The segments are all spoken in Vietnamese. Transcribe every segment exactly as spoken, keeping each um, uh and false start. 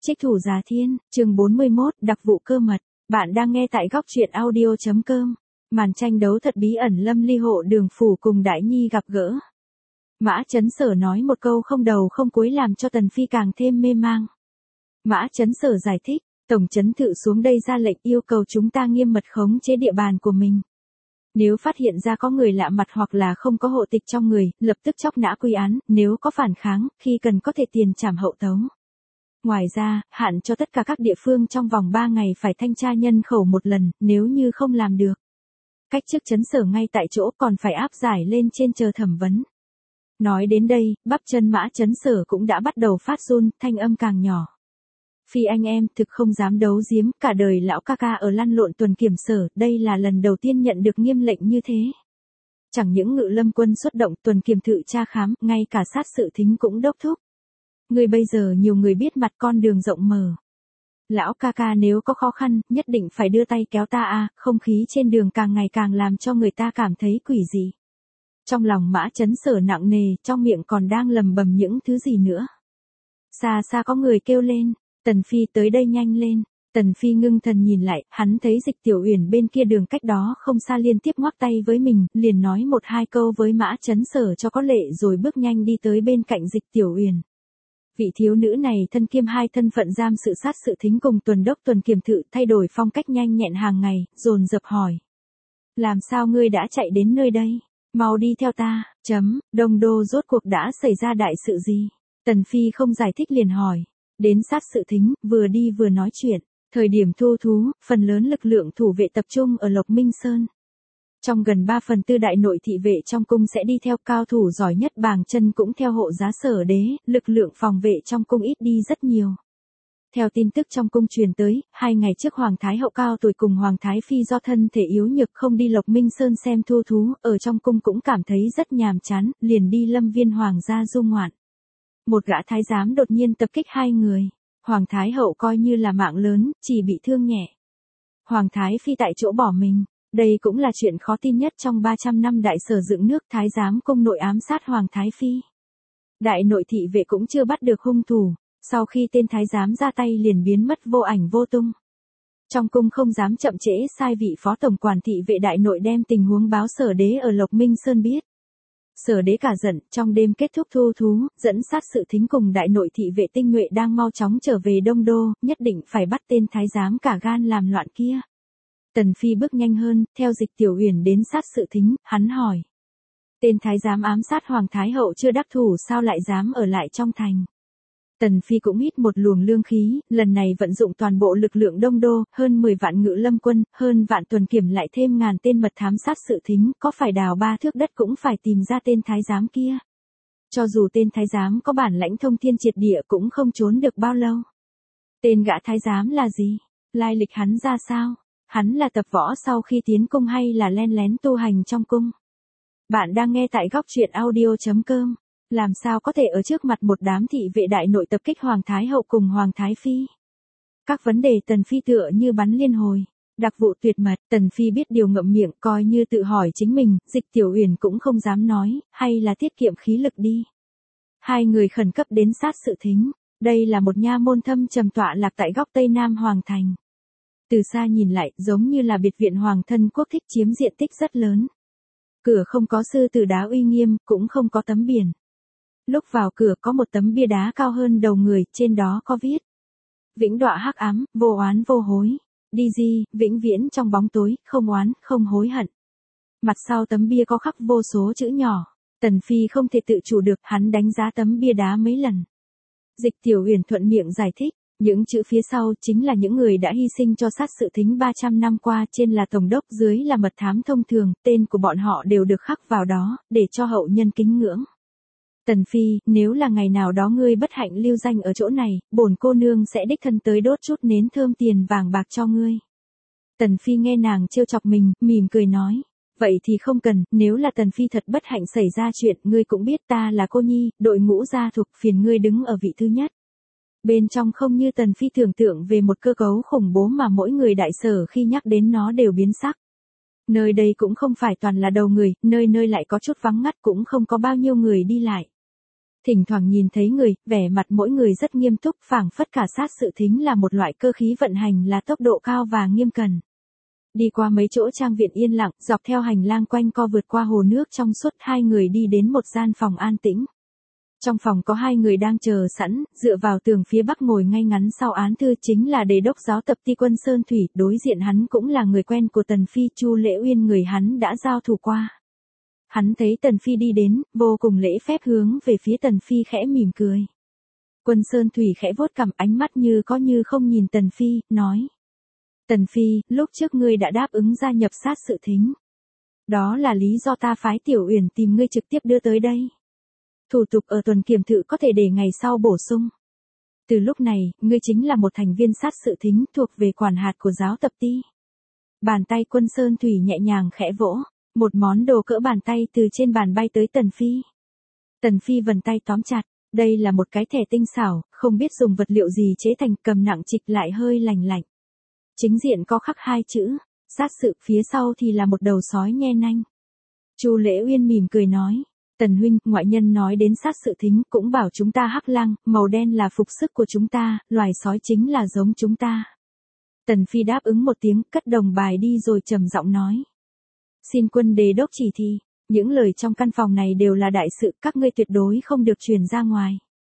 Trích thủ Giá Thiên, chương bốn mươi mốt, đặc vụ cơ mật. Bạn đang nghe tại góc truyện audio chấm com. Màn tranh đấu thật bí ẩn Lâm Ly hộ Đường Phủ cùng Đại Nhi gặp gỡ. Mã Chấn Sở nói một câu không đầu không cuối làm cho Tần Phi càng thêm mê mang. Mã Chấn Sở giải thích, Tổng Chấn Thự xuống đây ra lệnh yêu cầu chúng ta nghiêm mật khống chế địa bàn của mình. Nếu phát hiện ra có người lạ mặt hoặc là không có hộ tịch trong người, lập tức chóc nã quy án, nếu có phản kháng, khi cần có thể tiền trảm hậu tấu. Ngoài ra, hạn cho tất cả các địa phương trong vòng ba ngày phải thanh tra nhân khẩu một lần, nếu như không làm được. Cách chức Chấn Sở ngay tại chỗ còn phải áp giải lên trên chờ thẩm vấn. Nói đến đây, bắp chân Mã Chấn Sở cũng đã bắt đầu phát run, thanh âm càng nhỏ. Phi anh em thực không dám đấu giếm, cả đời lão ca ca ở lăn lộn tuần kiểm sở, đây là lần đầu tiên nhận được nghiêm lệnh như thế. Chẳng những ngự lâm quân xuất động tuần kiểm thự tra khám, ngay cả sát sự thính cũng đốc thúc. Người bây giờ nhiều người biết mặt con đường rộng mở. Lão ca ca nếu có khó khăn, nhất định phải đưa tay kéo ta a, không khí trên đường càng ngày càng làm cho người ta cảm thấy quỷ dị. Trong lòng Mã Chấn Sở nặng nề, trong miệng còn đang lầm bầm những thứ gì nữa. Xa xa có người kêu lên, Tần Phi tới đây nhanh lên. Tần Phi ngưng thần nhìn lại, hắn thấy Dịch Tiểu Uyển bên kia đường cách đó không xa liên tiếp ngoắc tay với mình, liền nói một hai câu với Mã Chấn Sở cho có lệ rồi bước nhanh đi tới bên cạnh Dịch Tiểu Uyển. Vị thiếu nữ này thân kiêm hai thân phận giam sự sát sự thính cùng tuần đốc tuần kiểm thự, thay đổi phong cách nhanh nhẹn hàng ngày, dồn dập hỏi. Làm sao ngươi đã chạy đến nơi đây? Mau đi theo ta, chấm, Đông Đô rốt cuộc đã xảy ra đại sự gì? Tần Phi không giải thích liền hỏi. Đến sát sự thính, vừa đi vừa nói chuyện. Thời điểm thu thú, phần lớn lực lượng thủ vệ tập trung ở Lộc Minh Sơn. Trong gần ba phần tư đại nội thị vệ trong cung sẽ đi theo, cao thủ giỏi nhất Bàng Chân cũng theo hộ giá Sở Đế, lực lượng phòng vệ trong cung ít đi rất nhiều. Theo tin tức trong cung truyền tới, hai ngày trước Hoàng Thái Hậu cao tuổi cùng Hoàng Thái Phi do thân thể yếu nhược không đi Lộc Minh Sơn xem thu thú, ở trong cung cũng cảm thấy rất nhàm chán, liền đi Lâm Viên Hoàng gia du ngoạn. Một gã thái giám đột nhiên tập kích hai người. Hoàng Thái Hậu coi như là mạng lớn, chỉ bị thương nhẹ. Hoàng Thái Phi tại chỗ bỏ mình. Đây cũng là chuyện khó tin nhất trong ba trăm năm đại sở dựng nước, thái giám cung nội ám sát Hoàng Thái Phi. Đại nội thị vệ cũng chưa bắt được hung thủ, sau khi tên thái giám ra tay liền biến mất vô ảnh vô tung. Trong cung không dám chậm trễ, sai vị phó tổng quản thị vệ đại nội đem tình huống báo Sở Đế ở Lộc Minh Sơn biết. Sở Đế cả giận, trong đêm kết thúc thu thú, dẫn sát sự thính cùng đại nội thị vệ tinh nhuệ đang mau chóng trở về Đông Đô, nhất định phải bắt tên thái giám cả gan làm loạn kia. Tần Phi bước nhanh hơn, theo Dịch Tiểu Uyển đến sát sự thính, hắn hỏi. Tên thái giám ám sát Hoàng Thái Hậu chưa đắc thủ sao lại dám ở lại trong thành? Tần Phi cũng hít một luồng lương khí, lần này vận dụng toàn bộ lực lượng Đông Đô, hơn mười vạn ngự lâm quân, hơn vạn tuần kiểm lại thêm ngàn tên mật thám sát sự thính, có phải đào ba thước đất cũng phải tìm ra tên thái giám kia. Cho dù tên thái giám có bản lãnh thông thiên triệt địa cũng không trốn được bao lâu. Tên gã thái giám là gì? Lai lịch hắn ra sao? Hắn là tập võ sau khi tiến cung hay là len lén tu hành trong cung? Bạn đang nghe tại góc truyện audio chấm com. Làm sao có thể ở trước mặt một đám thị vệ đại nội tập kích Hoàng Thái Hậu cùng Hoàng Thái Phi? Các vấn đề Tần Phi tựa như bắn liên hồi. Đặc vụ tuyệt mật, Tần Phi biết điều ngậm miệng coi như tự hỏi chính mình, Dịch Tiểu Uyển cũng không dám nói, hay là tiết kiệm khí lực đi. Hai người khẩn cấp đến sát sự thính. Đây là một nha môn thâm trầm tọa lạc tại góc Tây Nam Hoàng Thành. Từ xa nhìn lại, giống như là biệt viện hoàng thân quốc thích chiếm diện tích rất lớn. Cửa không có sư tử đá uy nghiêm, cũng không có tấm biển. Lúc vào cửa có một tấm bia đá cao hơn đầu người, trên đó có viết. Vĩnh đọa hắc ám, vô oán vô hối. Đi di, vĩnh viễn trong bóng tối, không oán, không hối hận. Mặt sau tấm bia có khắc vô số chữ nhỏ. Tần Phi không thể tự chủ được, hắn đánh giá tấm bia đá mấy lần. Dịch Tiểu Uyển thuận miệng giải thích. Những chữ phía sau chính là những người đã hy sinh cho sát sự thính ba trăm năm qua, trên là tổng đốc, dưới là mật thám thông thường, tên của bọn họ đều được khắc vào đó, để cho hậu nhân kính ngưỡng. Tần Phi, nếu là ngày nào đó ngươi bất hạnh lưu danh ở chỗ này, bổn cô nương sẽ đích thân tới đốt chút nến thơm tiền vàng bạc cho ngươi. Tần Phi nghe nàng trêu chọc mình, mỉm cười nói. Vậy thì không cần, nếu là Tần Phi thật bất hạnh xảy ra chuyện, ngươi cũng biết ta là cô nhi, đội ngũ gia thuộc, phiền ngươi đứng ở vị thứ nhất. Bên trong không như Tần Phi tưởng tượng về một cơ cấu khủng bố mà mỗi người đại sở khi nhắc đến nó đều biến sắc. Nơi đây cũng không phải toàn là đầu người, nơi nơi lại có chút vắng ngắt cũng không có bao nhiêu người đi lại. Thỉnh thoảng nhìn thấy người, vẻ mặt mỗi người rất nghiêm túc, phảng phất cả sát sự thính là một loại cơ khí vận hành là tốc độ cao và nghiêm cẩn. Đi qua mấy chỗ trang viện yên lặng, dọc theo hành lang quanh co vượt qua hồ nước trong suốt, hai người đi đến một gian phòng an tĩnh. Trong phòng có hai người đang chờ sẵn, dựa vào tường phía bắc ngồi ngay ngắn sau án thư chính là đề đốc giáo tập ty Quân Sơn Thủy, đối diện hắn cũng là người quen của Tần Phi, Chu Lễ Uyên, người hắn đã giao thủ qua. Hắn thấy Tần Phi đi đến, vô cùng lễ phép hướng về phía Tần Phi khẽ mỉm cười. Quân Sơn Thủy khẽ vuốt cằm, ánh mắt như có như không nhìn Tần Phi, nói. Tần Phi, lúc trước ngươi đã đáp ứng gia nhập sát sự thính. Đó là lý do ta phái Tiểu Uyển tìm ngươi trực tiếp đưa tới đây. Thủ tục ở tuần kiểm thự có thể để ngày sau bổ sung. Từ lúc này, ngươi chính là một thành viên sát sự thính thuộc về quản hạt của giáo tập ty. Bàn tay Quân Sơn Thủy nhẹ nhàng khẽ vỗ, một món đồ cỡ bàn tay từ trên bàn bay tới Tần Phi. Tần Phi vần tay tóm chặt, đây là một cái thẻ tinh xảo, không biết dùng vật liệu gì chế thành, cầm nặng trịch lại hơi lành lạnh. Chính diện có khắc hai chữ, sát sự, phía sau thì là một đầu sói nhe nanh. Chu Lễ Uyên mỉm cười nói. Tần huynh, ngoại nhân nói đến sát sự thính cũng bảo chúng ta hắc lang, màu đen là phục sức của chúng ta, loài sói chính là giống chúng ta. Tần Phi đáp ứng một tiếng, cất đồng bài đi rồi trầm giọng nói. Xin quân đề đốc chỉ thị, những lời trong căn phòng này đều là đại sự, các ngươi tuyệt đối không được truyền ra ngoài.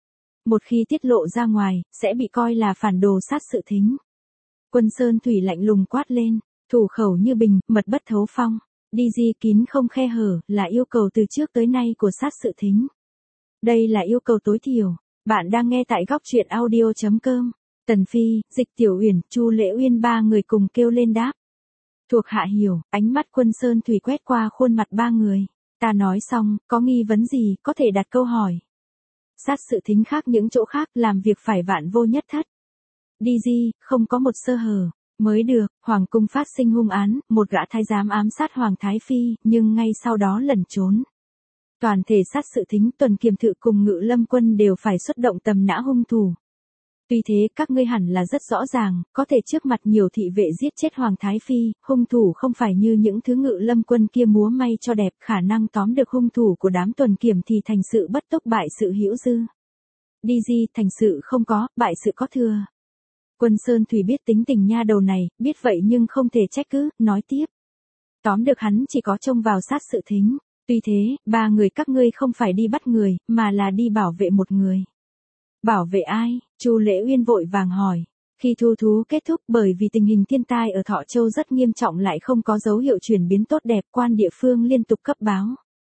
Một khi tiết lộ ra ngoài, sẽ bị coi là phản đồ sát sự thính. Quân Sơn Thủy lạnh lùng quát lên, thủ khẩu như bình, mật bất thấu phong. Đi di kín không khe hở, là yêu cầu từ trước tới nay của sát sự thính. Đây là yêu cầu tối thiểu. Bạn đang nghe tại góc truyện audio chấm com. Tần Phi, Dịch Tiểu Uyển, Chu Lễ Uyên ba người cùng kêu lên đáp. Thuộc hạ hiểu, ánh mắt Quân Sơn Thủy quét qua khuôn mặt ba người. Ta nói xong, có nghi vấn gì, có thể đặt câu hỏi. Sát sự thính khác những chỗ khác, làm việc phải vạn vô nhất thất. Đi di, không có một sơ hở. Mới được, Hoàng cung phát sinh hung án, một gã thái giám ám sát Hoàng Thái Phi, nhưng ngay sau đó lẩn trốn. Toàn thể sát sự thính, tuần kiểm thự cùng ngự lâm quân đều phải xuất động tầm nã hung thủ. Tuy thế, các ngươi hẳn là rất rõ ràng, có thể trước mặt nhiều thị vệ giết chết Hoàng Thái Phi, hung thủ không phải như những thứ ngự lâm quân kia múa may cho đẹp, khả năng tóm được hung thủ của đám tuần kiểm thì thành sự bất tốc, bại sự hữu dư. Đi di, thành sự không có, bại sự có thừa. Quân Sơn Thủy biết tính tình nha đầu này, biết vậy nhưng không thể trách cứ, nói tiếp. Tóm được hắn chỉ có trông vào sát sự thính. Tuy thế, ba người các ngươi không phải đi bắt người, mà là đi bảo vệ một người. Bảo vệ ai? Chu Lễ Uyên vội vàng hỏi. Khi thu thú kết thúc, bởi vì tình hình thiên tai ở Thọ Châu rất nghiêm trọng lại không có dấu hiệu chuyển biến tốt đẹp, quan địa phương liên tục cấp báo.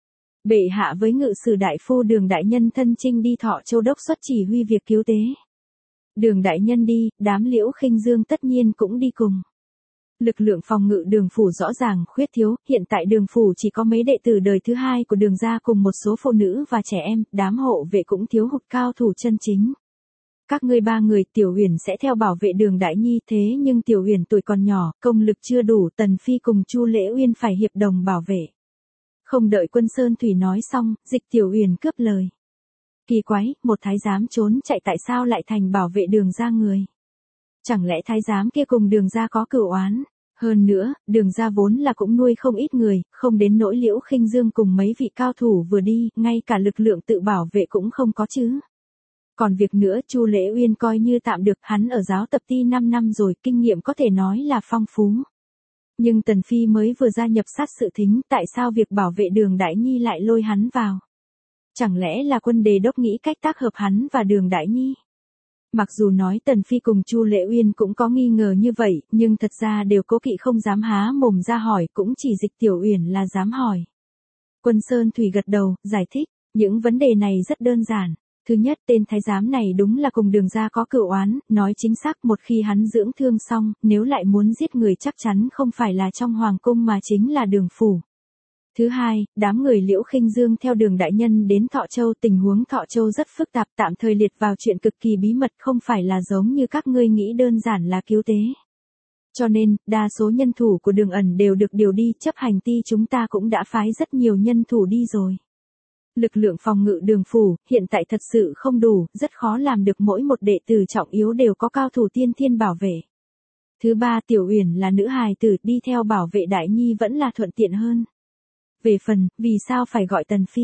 Bệ hạ với ngự sử đại phu Đường đại nhân thân chinh đi Thọ Châu đốc xuất chỉ huy việc cứu tế. Đường đại nhân đi, đám Liễu Khinh Dương tất nhiên cũng đi cùng. Lực lượng phòng ngự Đường phủ rõ ràng khuyết thiếu, hiện tại Đường phủ chỉ có mấy đệ tử đời thứ hai của Đường gia cùng một số phụ nữ và trẻ em, đám hộ vệ cũng thiếu hụt cao thủ chân chính. Các ngươi ba người, Tiểu Uyển sẽ theo bảo vệ Đường đại nhi, thế nhưng Tiểu Uyển tuổi còn nhỏ, công lực chưa đủ, Tần Phi cùng Chu Lễ Uyên phải hiệp đồng bảo vệ. Không đợi Quân Sơn Thủy nói xong, Dịch Tiểu Uyển cướp lời. Kỳ quái, một thái giám trốn chạy tại sao lại thành bảo vệ Đường gia người? Chẳng lẽ thái giám kia cùng Đường gia có cửu oán? Hơn nữa, Đường gia vốn là cũng nuôi không ít người, không đến nỗi Liễu Khinh Dương cùng mấy vị cao thủ vừa đi, ngay cả lực lượng tự bảo vệ cũng không có chứ. Còn việc nữa, Chu Lễ Uyên coi như tạm được, hắn ở giáo tập ty năm năm rồi, kinh nghiệm có thể nói là phong phú. Nhưng Tần Phi mới vừa gia nhập sát sự thính, tại sao việc bảo vệ Đường đại nhi lại lôi hắn vào? Chẳng lẽ là quân đề đốc nghĩ cách tác hợp hắn và Đường đại nhi? Mặc dù nói Tần Phi cùng Chu Lễ Uyên cũng có nghi ngờ như vậy, nhưng thật ra đều cố kỵ không dám há mồm ra hỏi, cũng chỉ Dịch Tiểu Uyển là dám hỏi. Quân Sơn Thủy gật đầu, giải thích, những vấn đề này rất đơn giản. Thứ nhất, tên thái giám này đúng là cùng Đường gia có cửu oán, nói chính xác, một khi hắn dưỡng thương xong, nếu lại muốn giết người chắc chắn không phải là trong hoàng cung mà chính là Đường phủ. Thứ hai, đám người Liễu Khinh Dương theo Đường đại nhân đến Thọ Châu, tình huống Thọ Châu rất phức tạp, tạm thời liệt vào chuyện cực kỳ bí mật, không phải là giống như các ngươi nghĩ đơn giản là cứu tế. Cho nên, đa số nhân thủ của Đường ẩn đều được điều đi, chấp hành ty chúng ta cũng đã phái rất nhiều nhân thủ đi rồi. Lực lượng phòng ngự Đường phủ, hiện tại thật sự không đủ, rất khó làm được mỗi một đệ tử trọng yếu đều có cao thủ tiên thiên bảo vệ. Thứ ba, Tiểu Uyển là nữ hài tử, đi theo bảo vệ đại nhi vẫn là thuận tiện hơn. Về phần, vì sao phải gọi Tần Phi?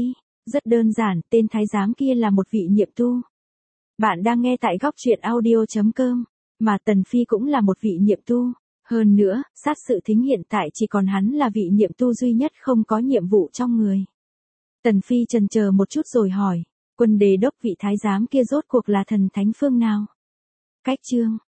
Rất đơn giản, tên thái giám kia là một vị nhiệm tu. Bạn đang nghe tại góc truyện audio.com, mà Tần Phi cũng là một vị nhiệm tu. Hơn nữa, sát sự thính hiện tại chỉ còn hắn là vị nhiệm tu duy nhất không có nhiệm vụ trong người. Tần Phi chần chờ một chút rồi hỏi, quân đề đốc vị thái giám kia rốt cuộc là thần thánh phương nào? Cách chương